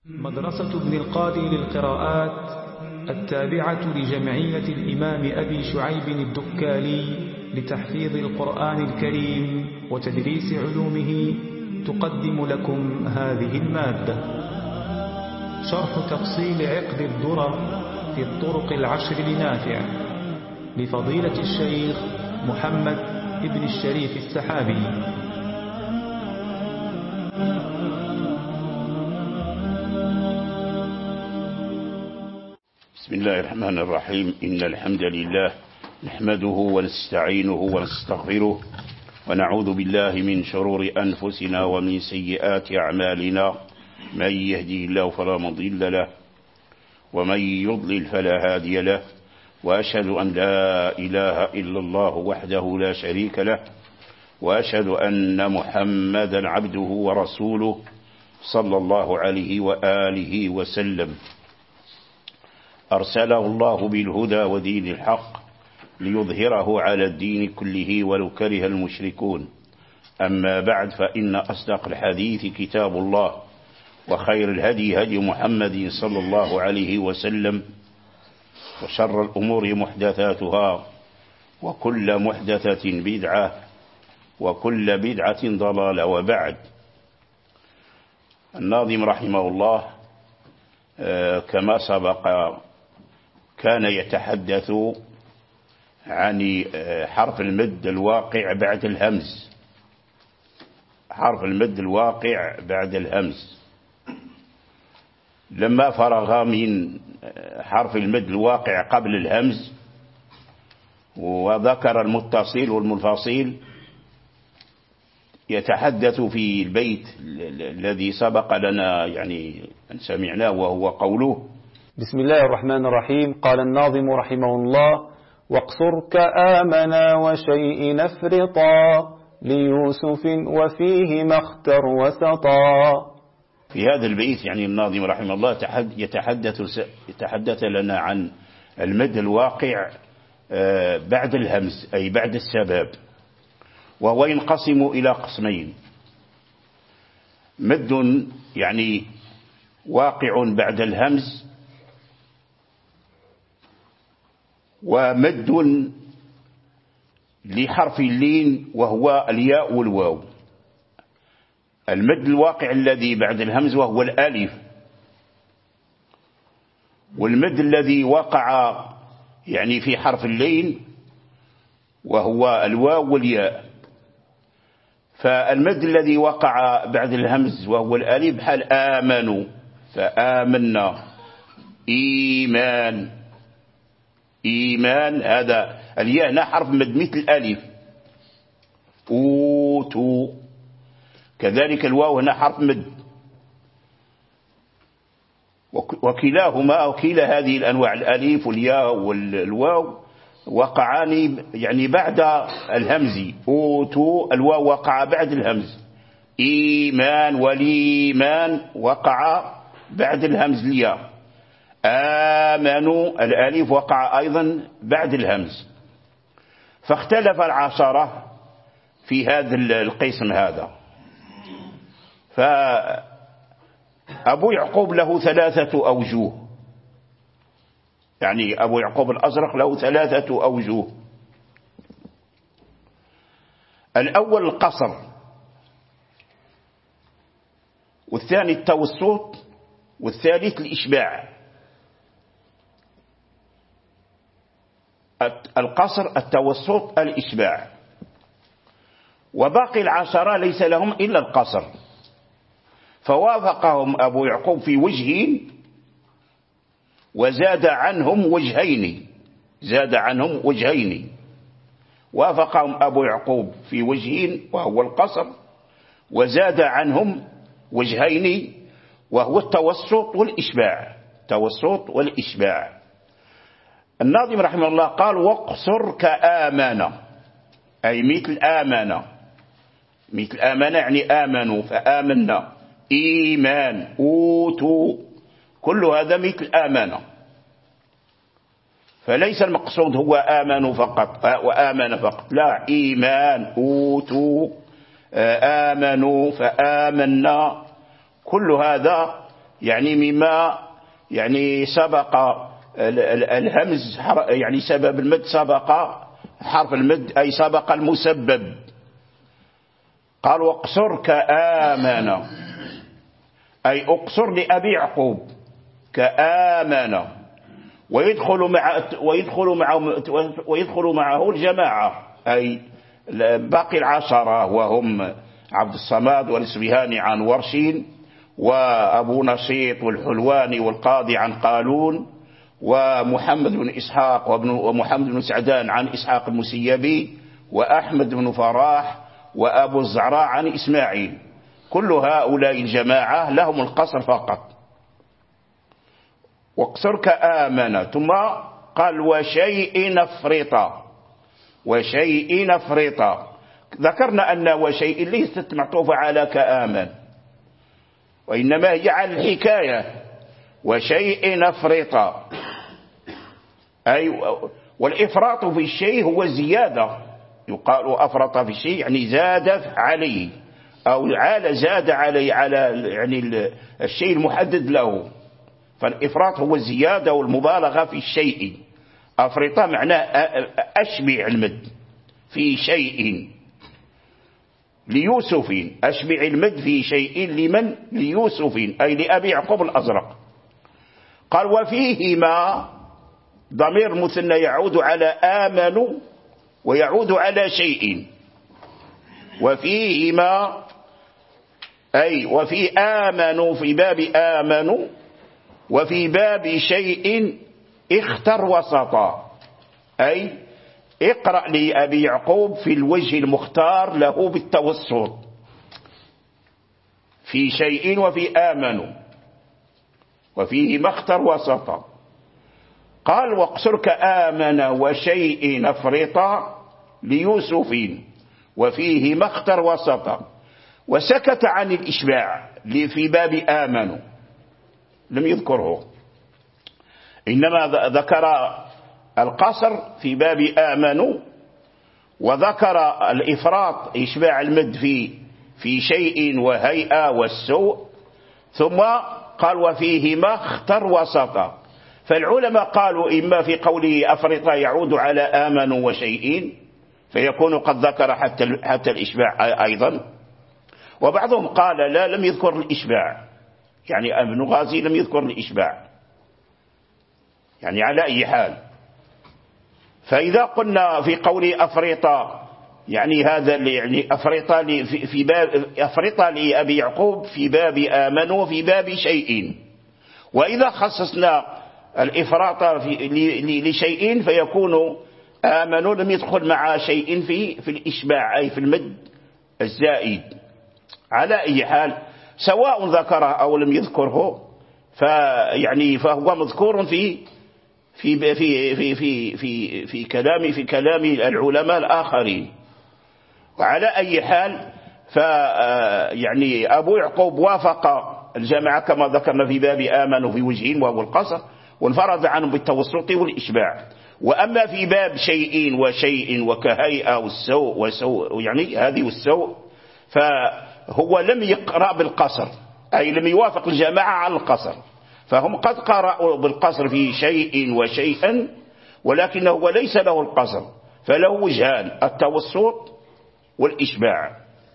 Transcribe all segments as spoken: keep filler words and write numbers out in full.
مدرسة ابن القاضي للقراءات التابعة لجمعية الإمام أبي شعيب الدكالي لتحفيظ القرآن الكريم وتدريس علومه تقدم لكم هذه المادة. شرح تفصيل عقد الدرر في الطرق العشر لنافع لفضيلة الشيخ محمد ابن الشريف السحابي. بسم الله الرحمن الرحيم. إن الحمد لله نحمده ونستعينه ونستغفره ونعوذ بالله من شرور أنفسنا ومن سيئات أعمالنا. من يهدي الله فلا مضل له ومن يضلل فلا هادي له، وأشهد أن لا إله إلا الله وحده لا شريك له، وأشهد أن محمدا عبده ورسوله صلى الله عليه وآله وسلم. أرسله الله بالهدى ودين الحق ليظهره على الدين كله ولو كره المشركون. أما بعد، فإن أصدق الحديث كتاب الله، وخير الهدي هدي محمد صلى الله عليه وسلم، وشر الأمور محدثاتها، وكل محدثة بدعة، وكل بدعة ضلالة. وبعد، الناظم رحمه الله كما سبق كان يتحدث عن حرف المد الواقع بعد الهمز، حرف المد الواقع بعد الهمز. لما فرغ من حرف المد الواقع قبل الهمز وذكر المتصل والمنفصل، يتحدث في البيت الذي سبق لنا يعني أن سمعناه، وهو قوله: بسم الله الرحمن الرحيم. قال الناظم رحمه الله: واقصر كآمنا وشيء نفرطا ليوسف وفيه ما اختر وسطا. في هذا البيت يعني الناظم رحمه الله يتحدث, يتحدث لنا عن المد الواقع بعد الهمز، أي بعد السباب، وهو ينقسم إلى قسمين: مد يعني واقع بعد الهمز، ومد لحرف اللين وهو الياء والواو. المد الواقع الذي بعد الهمز وهو الألف، والمد الذي وقع يعني في حرف اللين وهو الواو والياء. فالمد الذي وقع بعد الهمز وهو الألف بحال آمنوا، فآمنا، إيمان، إيمان، هذا الياء هنا حرف مد مثل الألف. أوتوا، كذلك الواو هنا حرف مد. وكلاهما وكلا هذه الأنواع الألف والياء والواو وقعان يعني بعد الهمز. أوتوا الواو وقع بعد الهمز. إيمان والإيمان وقع بعد الهمز الياء. آمنوا الألف وقع أيضا بعد الهمز. فاختلف العشرة في هذا القسم هذا. فأبو يعقوب له ثلاثة أوجه، يعني أبو يعقوب الأزرق له ثلاثة أوجه. الأول القصر، والثاني التوسط، والثالث الإشباع. القصر، التوسط، الإشباع. وباقي العشرة ليس لهم إلا القصر، فوافقهم أبو يعقوب في وجهين وزاد عنهم وجهين، زاد عنهم وجهين. وافقهم أبو يعقوب في وجهين وهو القصر، وزاد عنهم وجهين وهو التوسط والإشباع، التوسط والإشباع. الناظم رحمه الله قال: واقصر كآمنا، أي مثل آمنا، مثل آمنا يعني آمنوا فآمنا. إيمان، أوتوا، كل هذا مثل آمنا. فليس المقصود هو آمنوا فقط وآمن فقط، لا، إيمان، أوتوا، آمنوا فآمنا، كل هذا يعني مما يعني سبق الهمز يعني سبب المد سبق حرف المد أي سبق المسبب. قال واقصر كآمن أي اقصر لأبي يعقوب كآمن، ويدخل مع ويدخل معه ويدخل معه الجماعة أي باقي العشرة، وهم عبد الصمد والإسبهاني عن ورشين، وأبو نشيط والحلواني والقاضي عن قالون، ومحمد بن إسحاق ومحمد بن سعدان عن إسحاق المسيبي، وأحمد بن فراح، وأبو الزعراء عن إسماعيل. كل هؤلاء الجماعة لهم القصر فقط. واقصر كآمن. ثم قال وشيء نفرطا، وشيء نفرطا. ذكرنا أن وشيء ليست معطوفة على كآمن، وإنما هي على الحكاية. وشيء نفرطا أي والإفراط في الشيء هو زيادة، يقال أفرط في الشيء يعني زاد عليه، أو عال زاد عليه على يعني الشيء المحدد له. فالإفراط هو الزيادة والمبالغة في الشيء. أفرط معناه أشبع المد في شيء ليوسف، أشبع المد في شيء لمن؟ ليوسف أي لأبي يعقوب الأزرق. قال وفيهما ضمير مثنى يعود على آمنوا ويعود على شيء. وفيهما أي وفي آمنوا في باب آمنوا، وفي باب شيء اختر وسطا أي اقرأ لأبي يعقوب في الوجه المختار له بالتوسط في شيء وفي آمنوا، وفيه ما اختر وسطا. قال واقصر كآمن وشيء نفرطا ليوسف وفيه ما اختر وسطا. وسكت عن الإشباع في باب آمنوا، لم يذكره، إنما ذكر القصر في باب آمنوا، وذكر الإفراط إشباع المد في في شيء وهيئة والسوء، ثم قال وفيهما اختر وسطا. فالعلماء قالوا إما في قوله أفرط يعود على آمنوا وشيء، فيكون قد ذكر حتى حتى الإشباع أيضا، وبعضهم قال لا لم يذكر الإشباع، يعني ابن غازي لم يذكر الإشباع، يعني على أي حال. فإذا قلنا في قوله أفرط يعني هذا اللي يعني أفرط لي في باب أفرط لأبي يعقوب في باب آمنوا وفي باب شيء. وإذا خصصنا الإفراط في لشيء فيكون آمنوا لم يدخل مع شيء في في الإشباع أي في المد الزائد. على أي حال سواء ذكره أو لم يذكره فيعني فهو مذكور في في في في في في في كلام في كلام العلماء الآخرين. وعلى أي حال ف يعني أبو يعقوب وافق الجماعة كما ذكرنا في باب آمنوا في وجهين وهو القصر، وانفرد عنهم بالتوسط والإشباع. وأما في باب شيء وشيء وكهيئة والسوء وسوء يعني هذه والسوء فهو لم يقرأ بالقصر، أي لم يوافق الجماعة على القصر، فهم قد قرأوا بالقصر في شيء وشيئا، ولكنه ليس له القصر، فله وجهان التوسط والإشباع.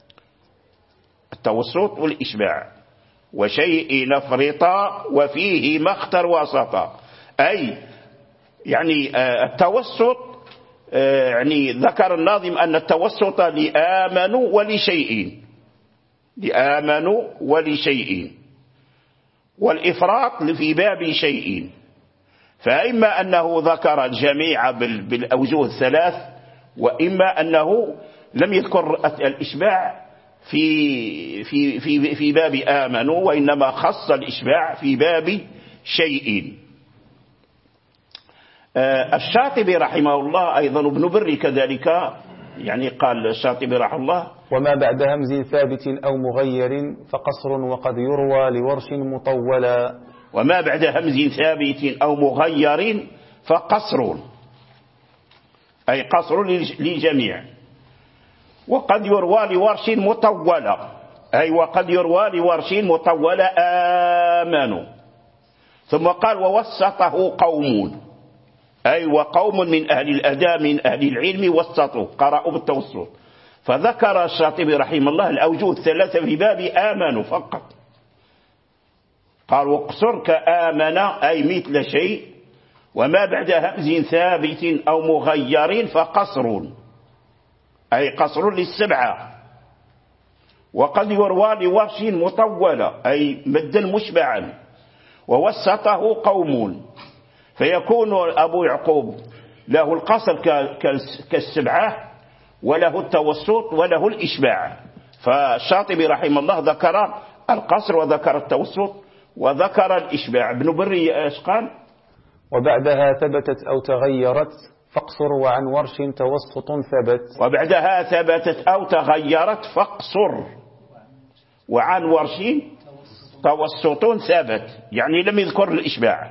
التوسط والإشباع. وشيء نفرطا وفيه ما اختر وسطا، أي يعني التوسط يعني ذكر الناظم أن التوسط لآمنوا ولشيء، لآمنوا ولشيء، والإفراط في باب شيء. فإما أنه ذكر الجميع بالأوجه الثلاث، وإما أنه لم يذكر الإشباع في في في في باب آمنوا، وإنما خص الإشباع في باب شيء. الشاطبي رحمه الله أيضا ابن بري كذلك يعني قال الشاطبي رحمه الله وما بعد همز ثابت أو مغير فقصر وقد يروى لورش مطولا. وما بعد همز ثابت أو مغير فقصر أي قصر للجميع، وقد يروى لورش مطولا أي وقد يروى لورش مطولا آمنوا. ثم قال ووسطه قوم، أي وقوم من أهل الأداء من أهل العلم وسطوا قرأوا بالتوسط. فذكر الشاطبي رحمه الله الأوجه الثلاثة في باب آمنوا فقط. قال واقصر كآمن أي مثل شيء، وما بعد همز ثابت أو مغير فقصر، أي قصر للسبعة. وقد يروى لورش مطولة أي مدا مشبعا، ووسطه قوم، فيكون أبو يعقوب له القصر كالسبعة وله التوسط وله الإشباع. فالشاطبي رحمه الله ذكر القصر وذكر التوسط وذكر الإشباع. ابن بري ايش قال؟ وبعدها ثبتت أو تغيرت فاقصر، وعن ورش توسط ثبت. وبعدها ثبتت أو تغيرت فاقصر، وعن ورش توسط ثبت، يعني لم يذكر الإشباع.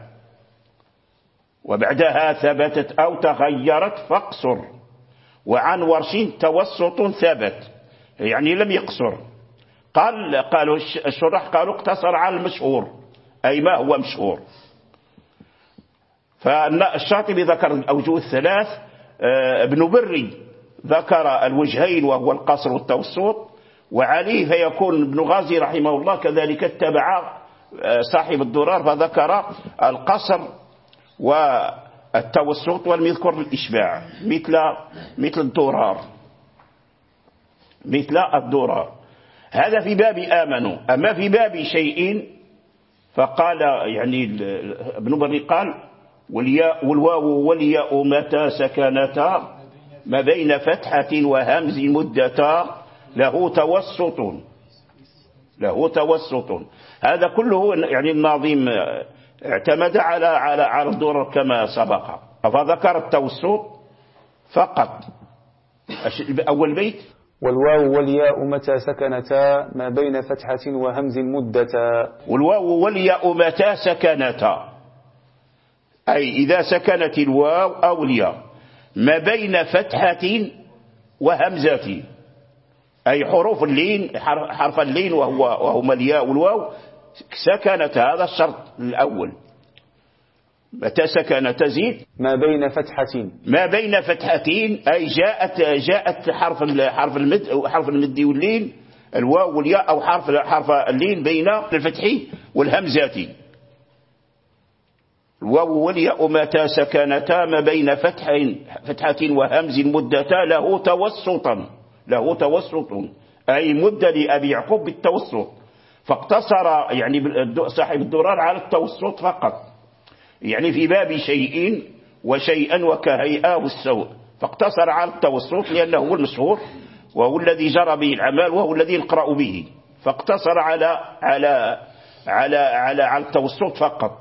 وبعدها ثبتت أو تغيرت فاقصر، وعن ورش توسط ثبت، يعني لم يقصر. قال قالوا الشرح قالوا اقتصر على المشهور، أي ما هو مشهور. فالشاطبي ذكر الأوجه الثلاث، ابن بري ذكر الوجهين وهو القصر والتوسط، وعليه فيكون ابن غازي رحمه الله كذلك اتبع صاحب الدرار فذكر القصر والتوسط ولم يذكر الإشباع مثل مثل الدرار مثل الدرار. هذا في باب آمنوا. أما في باب شيء فقال يعني ابن بري قال والياء والواو والياء متى سكنتا ما بين فتحة وهمز مدتا له توسط له توسط. هذا كله يعني الناظم اعتمد على على على الدرر كما سبق، فذكر التوسط فقط. أول بيت والواو والياء متى سكنتا ما بين فتحة وهمز مدتا. والواو والياء متى سكنتا، أي إذا سكنت الواو أو الياء ما بين فتحة وهمزة، أي حروف اللين حرف اللين وهو وهما الياء والواو سكنت. هذا الشرط الأول. متى سكن تزيد ما بين فتحتين ما بين فتحتين، أي جاءت جاءت حرف حرف المد حرف المد واللين الواو والياء، أو حرف حرف اللين بين الفتح والهمزات. الواو والياء متى سكنتا ما بين فتح فتحة وهمز مدتا له توسطا له توسط، أي مد لأبي يعقوب بالتوسط. فاقتصر يعني صاحب الدرار على التوسط فقط، يعني في باب شيء وشيئا وكهيئة والسوء، فاقتصر على التوسط لأنه هو المشهور وهو الذي جرى به العمل وهو الذي نقرأ به، فاقتصر على على على على, على التوسط فقط.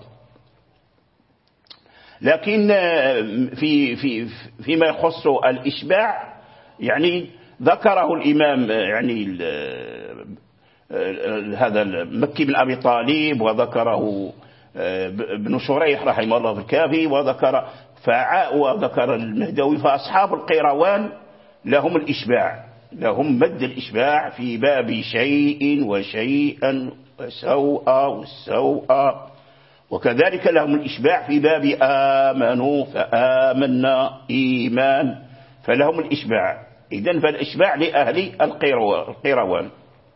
لكن في في فيما يخص الإشباع يعني ذكره الإمام يعني هذا مكي بن أبي طالب، وذكره ابن شريح رحمه الله في الكافي، وذكر فعاء وذكر المهدوي. فأصحاب القيروان لهم الإشباع، لهم مد الإشباع في باب شيء وشيئا وسوء والسوء، وكذلك لهم الإشباع في باب آمنوا فآمنا إيمان، فلهم الإشباع. إذن فالإشباع لأهل القيروان.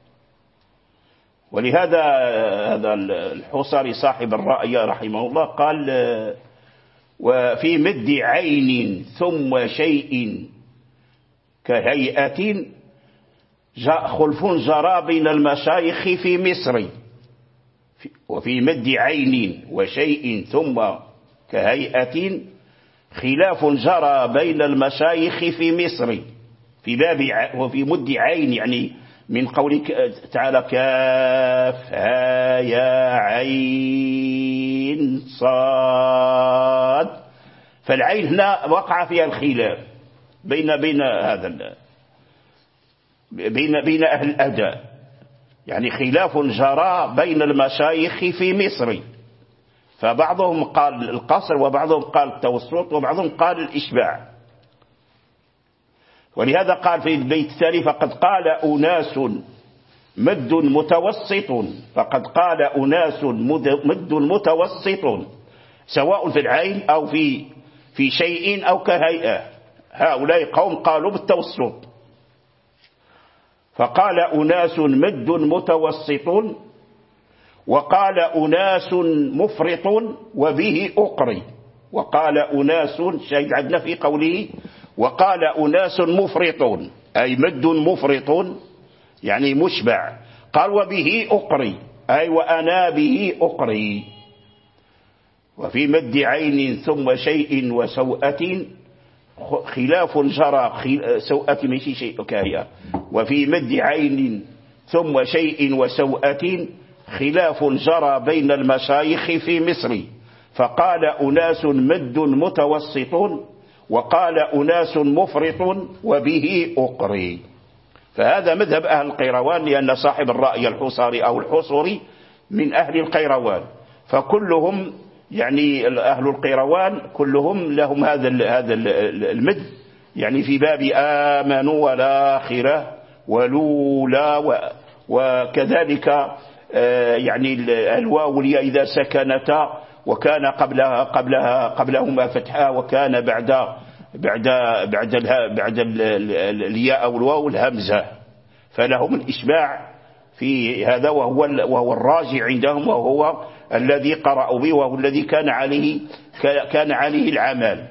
ولهذا هذا الحصري صاحب الرأي رحمه الله قال وفي مد عين ثم شيء كهيئة جاء خلف جرى بين المشايخ في مصر. وفي مد عين وشيء ثم كهيئة خلاف جرى بين المشايخ في مصر في باب وفي مد عين، يعني من قولك تعالى كاف ها يا عين صاد، فالعين هنا وقع فيها الخلاف بين بين هذا بين بين أهل الأداء، يعني خلاف جرى بين المشايخ في مصر، فبعضهم قال القصر وبعضهم قال التوسط وبعضهم قال الإشباع. ولهذا قال في البيت الثاني فقد قال أناس مد متوسط، فقد قال أناس مد متوسط سواء في العين أو في في شيء أو كهيئة. هؤلاء قوم قالوا بالتوسط، فقال أناس مد متوسط، وقال أناس مفرط وبه أقري. وقال أناس شيء عندنا في قوله وقال أناس مفرط، أي مد مفرط يعني مشبع. قال وبه أقري، أي وأنا به أقري. وفي مد عين ثم شيء وسوءة خلاف جرى، سوءة ماشي شيء كاهية. وفي مد عين ثم شيء وسوءة خلاف جرى بين المشايخ في مصر، فقال أناس مد متوسط وقال أناس مفرط وبه أقري. فهذا مذهب أهل القيروان، لأن صاحب الرأي الحصاري أو الحصري من أهل القيروان، فكلهم يعني أهل القيروان كلهم لهم هذا هذا المد، يعني في باب آمنوا والآخرة ولولا، وكذلك يعني الواو والياء إذا سكنتا وكان قبلها قبلها قبلهما فتحة، وكان بعد بعد بعد بعد الياء أو الواو الهمزة، فلهم الإشباع في هذا، وهو وهو الراجع عندهم، وهو الذي قرأوا به، وهو الذي كان عليه كان عليه العمل.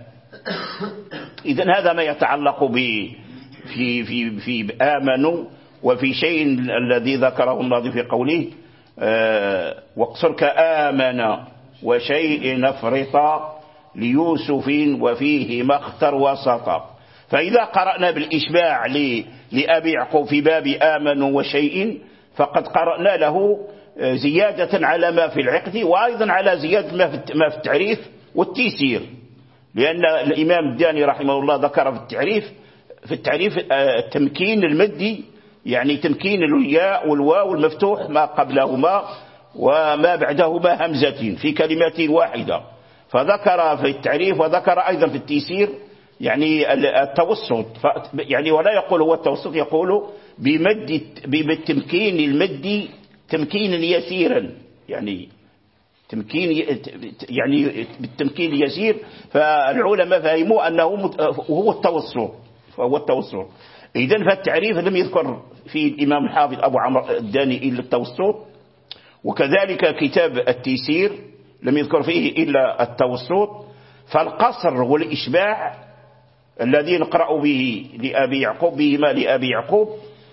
إذن هذا ما يتعلق ب في في في آمنوا. وفي شيء الذي ذكره الله في قوله آه واقصر كآمن وشيء نفرطا ليوسف وفيه ما اختر وسطا. فإذا قرأنا بالإشباع لأبي يعقوب في باب آمنوا وشيء، فقد قرأنا له زيادة على ما في العقد، وأيضا على زيادة ما في التعريف والتيسير، لأن الإمام الداني رحمه الله ذكر في التعريف في التعريف التمكين المدي، يعني تمكين الياء والواو المفتوح ما قبلهما وما بعدهما همزة في كلمة واحدة، فذكر في التعريف وذكر أيضا في التيسير يعني التوسط، يعني ولا يقول هو التوسط، يقول بمد بالتمكين المدي تمكينا يسيرا، يعني تمكين يعني بالتمكين اليسير. فالعلماء فهموا أنه هو التوسط، فهو التوسط. إذن فالتعريف لم يذكر في الإمام الحافظ أبو عمرو الداني إلا التوسط، وكذلك كتاب التيسير لم يذكر فيه إلا التوسط. فالقصر والإشباع الذي نقرأ به لأبي يعقوب بهما لأبي يعقوب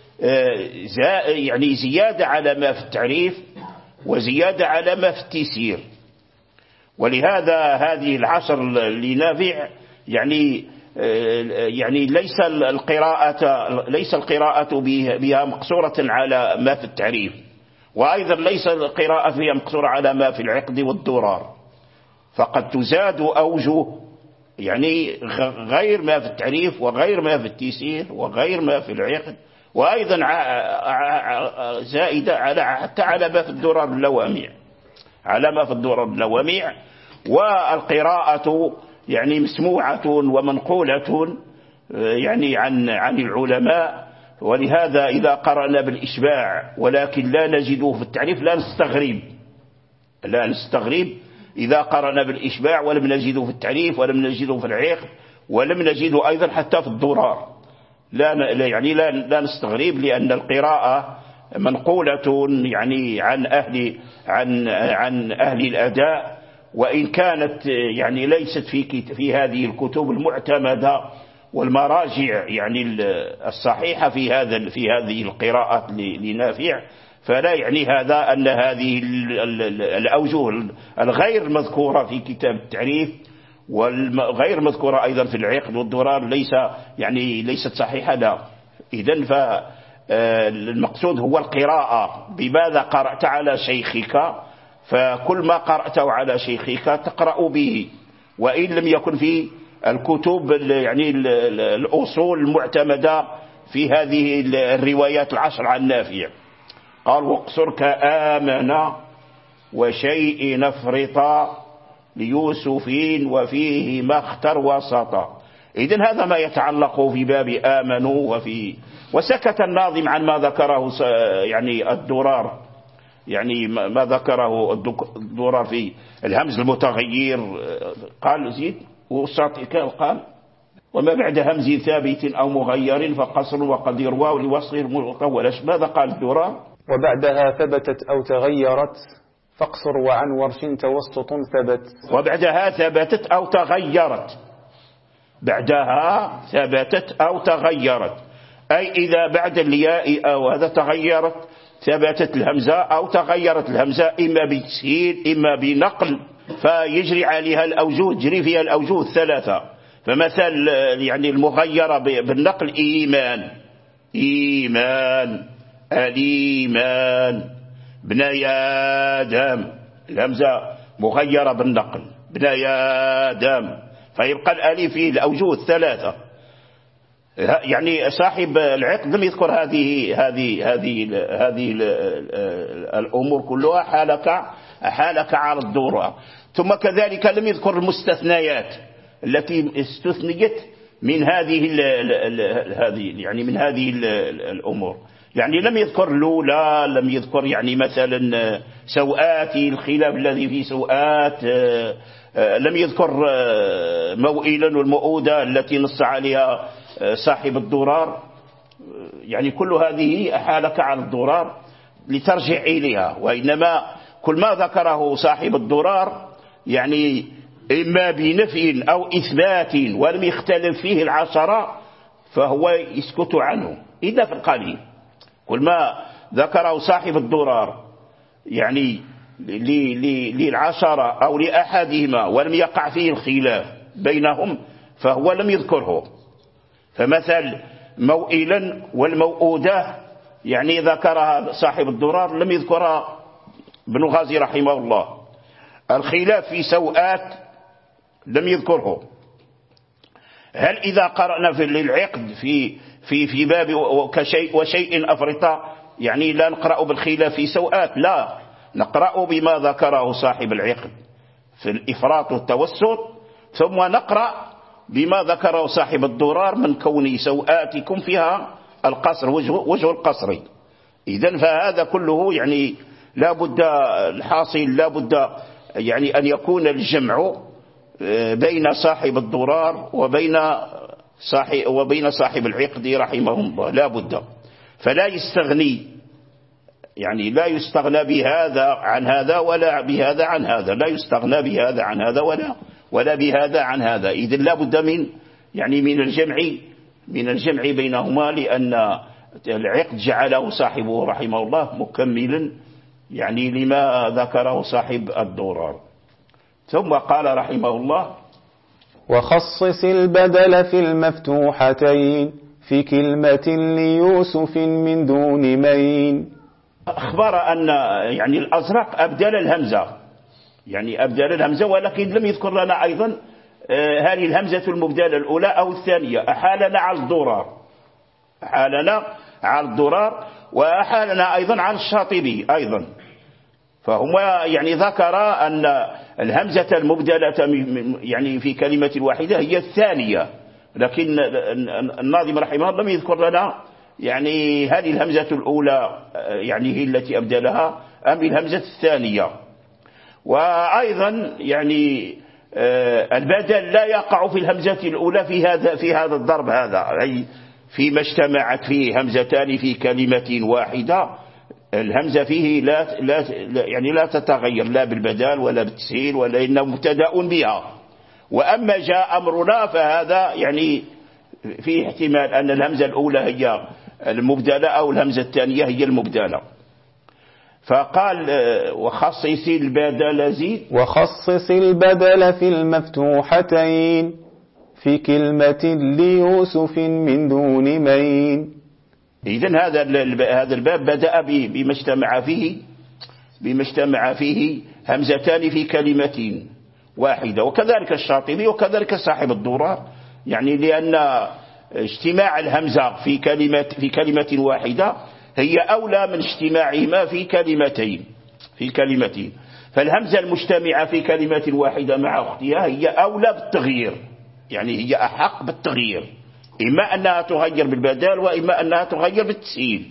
يعني زيادة على ما في التعريف وزيادة على ما في التيسير. ولهذا هذه العشر لنافع يعني يعني ليس القراءة ليس القراءة بها مقصورة على ما في التعريف، وأيضا ليس القراءة فيها مقصورة على ما في العقد والدرار، فقد تزاد أوجه يعني غير ما في التعريف وغير ما في التيسير وغير ما في العقد، وأيضا زائدة على حتى على ما في الدرر اللوامع على ما في الدرر اللوامع. والقراءة يعني مسموعة ومنقولة يعني عن عن العلماء. ولهذا إذا قرأنا بالإشباع ولكن لا نجده في التعريف لا نستغرب لا نستغرب إذا قرأنا بالإشباع ولم نجده في التعريف ولم نجده في العقد ولم نجده أيضا حتى في الدرار، لا يعني لا لا نستغرب، لأن القراءة منقولة يعني عن أهل عن عن أهل الأداء، وإن كانت يعني ليست في في هذه الكتب المعتمدة والمراجع يعني الصحيحة في هذا في هذه القراءة لنافع، فلا يعني هذا أن هذه الأوجه الغير مذكورة في كتاب التعريف والغير مذكورة أيضا في العقد والدرار ليس يعني ليست صحيحة، لا. إذن فالمقصود هو القراءة بماذا قرأت على شيخك، فكل ما قرأته على شيخك تقرأ به، وإن لم يكن في الكتب يعني الأصول المعتمدة في هذه الروايات العشر عن نافع. قال واقصر كآمن وشيء نفرطا ليوسف وفيه ما اختر وسطا. إذن هذا ما يتعلق في باب آمنوا. وفي وسكت الناظم عن ما ذكره يعني الدرار، يعني ما ذكره الدرار في الهمز المتغير. قال زيد والشاطئ قال وما بعد همز ثابت أو مغير فقصر وقد يروى لوصل مطول. ماذا قال الدرار؟ وبعدها ثبتت أو تغيرت فاقصر وعن ورش توسط ثبت. وبعدها ثبتت أو تغيرت، بعدها ثبتت أو تغيرت، أي إذا بعد الياء أو هذا تغيرت ثبتت الهمزة أو تغيرت الهمزة، إما بتسهيل إما بنقل، فيجري عليها الأوجه، تجري فيها الأوجه الثلاثة. فمثل يعني المغيرة بالنقل إيمان، إيمان، الإيمان، بني آدم، الهمزة مغيرة بالنقل، بني آدم، فيبقى الألف فيه الأوجه الثلاثة. يعني صاحب العقد لم يذكر هذه هذه هذه هذه الأمور كلها حالك حالك على الدورة. ثم كذلك لم يذكر المستثنيات التي استثنيت من هذه هذه يعني من هذه الأمور. يعني لم يذكر لولا، لم يذكر يعني مثلا سوآت، الخلاف الذي في سوآت، لم يذكر موئلا والمؤودة التي نص عليها صاحب الدرار. يعني كل هذه أحالك على الدرار لترجع إليها، وإنما كل ما ذكره صاحب الدرار يعني إما بنفي أو إثبات ولم يختلف فيه العشرة فهو يسكت عنه إذا في القليل. كل ما ذكره صاحب الدرار يعني للعشرة أو لأحدهما ولم يقع فيه الخلاف بينهم فهو لم يذكره. فمثل موئلا والموؤودة يعني ذكرها صاحب الدرار لم يذكرها ابن غازي رحمه الله. الخلاف في سوآت لم يذكره. هل إذا قرأنا في العقد في في في باب وكشيء وشيء أفرطا يعني لا نقرأ بالخلاف في سوآت؟ لا، نقرأ بما ذكره صاحب العقد في الإفراط والتوسط، ثم نقرأ بما ذكره صاحب الدرار من كون سوآتكم فيها القصر، وجه, وجه القصر. إذن فهذا كله يعني لا بد الحاصل لا بد يعني أن يكون الجمع بين صاحب الدرار وبين صاحب وبين صاحب العقد رحمه الله، لا بد. فلا يستغني يعني لا يستغنى بهذا عن هذا ولا بهذا عن هذا، لا يستغنى بهذا عن هذا ولا ولا بهذا عن هذا. إذن لا بد من يعني من الجمع من الجمع بينهما، لأن العقد جعله صاحبه رحمه الله مكملا يعني لما ذكره صاحب الدرار. ثم قال رحمه الله وخصص البدل في المفتوحتين في كلمة ليوسف من دون مين. أخبر أن يعني الأزرق أبدل الهمزة، يعني أبدل الهمزة، ولكن لم يذكر لنا أيضا هذه الهمزة المبدلة الأولى أو الثانية. أحالنا على الضرار، أحالنا على الضرار وأحالنا أيضا على الشاطبي أيضا. فهما يعني ذكر أن الهمزة المبدلة يعني في كلمة واحدة هي الثانية، لكن الناظم رحمه الله لم يذكر لنا يعني هذه الهمزة الأولى يعني هي التي أبدلها أم الهمزة الثانية. وأيضا يعني البدل لا يقع في الهمزة الأولى في هذا في هذا الضرب هذا، أي فيما اجتمعت فيه همزتان في كلمة واحدة الهمزة فيه لا, لا يعني لا تتغير لا بالبدال ولا بالتسهيل ولا إنه مبتدأ بها. وأما جاء أمرنا فهذا يعني فيه احتمال أن الهمزة الأولى هي المبدلة أو الهمزة الثانية هي المبدلة. فقال وخصص البدل زيد وخصص البدل في المفتوحتين في كلمة ليوسف من دون مين. إذن هذا هذا الباب بدأ بما اجتمع فيه بما اجتمع فيه همزتان في كلمة واحدة، وكذلك الشاطبي وكذلك صاحب الدرار، يعني لأن اجتماع الهمزة في كلمة في كلمة واحدة هي أولى من اجتماعهما في كلمتين في كلمتين. فالهمزة المجتمعة في كلمة واحدة مع أختها هي أولى بالتغيير يعني هي أحق بالتغيير، إما أنها تغير بالبدل وإما أنها تغير بالتسهيل.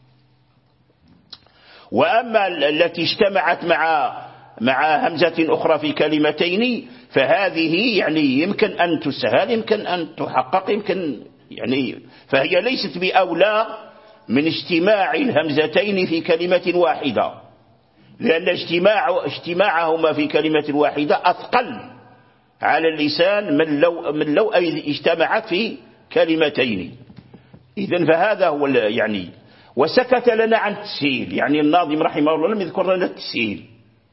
وأما التي اجتمعت مع مع همزة أخرى في كلمتين فهذه يعني يمكن أن تسهل، يمكن أن تحقق، يمكن يعني فهي ليست بأولى من اجتماع الهمزتين في كلمة واحدة، لأن اجتماع اجتماعهما في كلمة واحدة أثقل على اللسان من لو من لو اجتمعت في كلمتين. إذن فهذا هو يعني. وسكت لنا عن التسهيل، يعني الناظم رحمه الله لم يذكر لنا التسهيل،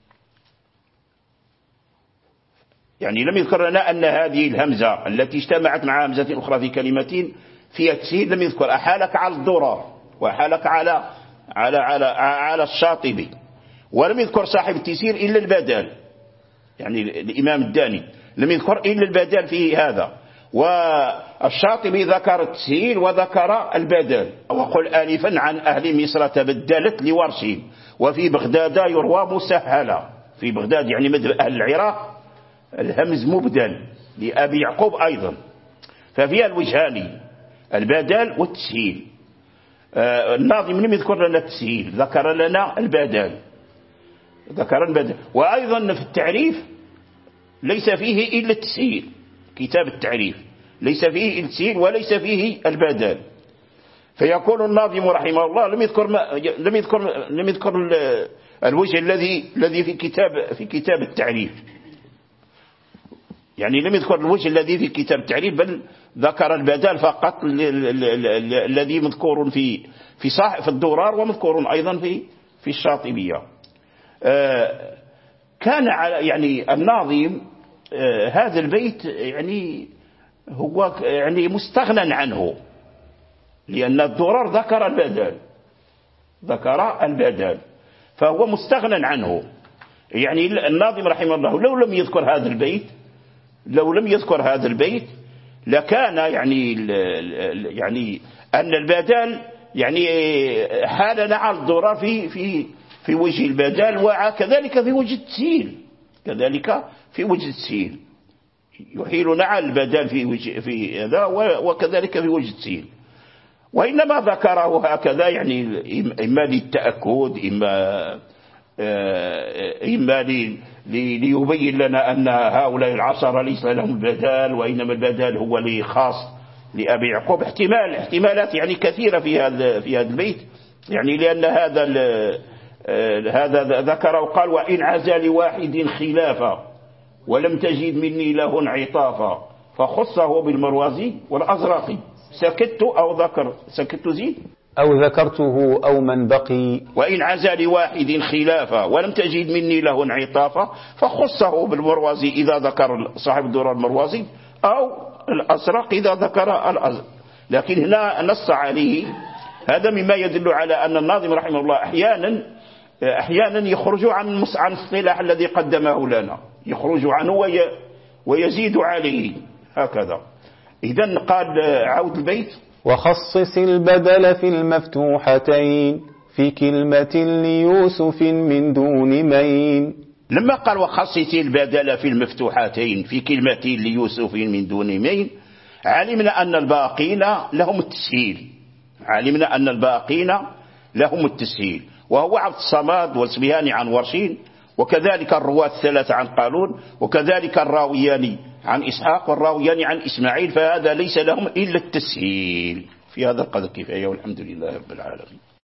يعني لم يذكر لنا أن هذه الهمزة التي اجتمعت مع همزة أخرى في كلمتين فيها التسهيل، لم يذكر. أحالك على الضرار وأحالك على على على على الشاطبي، ولم يذكر صاحب التيسير إلا البدل، يعني الإمام الداني لم يذكر إلا البدل في هذا. والشاطبي ذكر التسهيل وذكر البدل. وقل آلفا عن أهل مصر تبدلت لورش وفي بغداد يروى مسهلا. في بغداد يعني مذهب أهل العراق الهمز مبدل، لأبي يعقوب أيضا، ففيها الوجهان البدل والتسهيل. آه الناظم لم يذكر لنا التسهيل، ذكر لنا البدل، ذكر البدل. وأيضا في التعريف ليس فيه إلا التسهيل، كتاب التعريف ليس فيه إلا التسهيل وليس فيه البدل. فيقول الناظم رحمه الله لم يذكر ما لم يذكر لم يذكر الوجه الذي الذي في كتاب في كتاب التعريف، يعني لم يذكر الوجه الذي في كتاب التعريف، بل ذكر البدل فقط الذي مذكور في في صاحب في الدرار ومذكور أيضا في في الشاطبية. كان يعني الناظم هذا البيت يعني هو يعني مستغنى عنه، لأن الدرار ذكر البدل ذكر البدل فهو مستغنى عنه. يعني الناظم رحمه الله لو لم يذكر هذا البيت لو لم يذكر هذا البيت لكان يعني يعني أن البدل يعني حالنا على الضرار في في في وجه البدل، وكذلك في وجه التسهيل، كذلك في وجه التسهيل يحيلنا على البدل في وجه في هذا وكذلك في وجه التسهيل. وإنما ذكره هكذا يعني إما للتأكد إما إما ليبين لنا أن هؤلاء العشرة ليس لهم البدل، وإنما البدل هو لي خاص لأبي يعقوب. احتمال احتمالات يعني كثيرة في هذا في هذا البيت، يعني لأن هذا هذا ذكر وقال وإن عزى لواحد خلافا ولم تجد مني له انعطافا فخصه بالمروزي والأزرقي. سكت أو ذكر سكت زيد أو ذكرته أو من بقي. وإن عزى لواحد خلافا ولم تجد مني له انعطافا فخصه بالمروزي إذا ذكر صاحب الدرر المروزي أو الأزرق إذا ذكر الأزرق. لكن هنا نص عليه، هذا مما يدل على أن الناظم رحمه الله أحيانا أحيانا يخرج عن عن الصلاح الذي قدمه لنا، يخرج عنه وي ويزيد عليه هكذا. إذن قال عود البيت وخصص البدل في المفتوحتين في كلمة ليوسف من دون مين. لما قال وخصص البدل في المفتوحتين في كلمة ليوسف من دون مين علمنا أن الباقين لهم التسهيل، علمنا أن الباقين لهم التسهيل، وهو عبد الصمد والسبياني عن ورشين، وكذلك الرواة الثلاثة عن قالون، وكذلك الراويان عن إسحاق والراويان عن إسماعيل، فهذا ليس لهم إلا التسهيل. في هذا القدر كفاية، والحمد لله رب العالمين.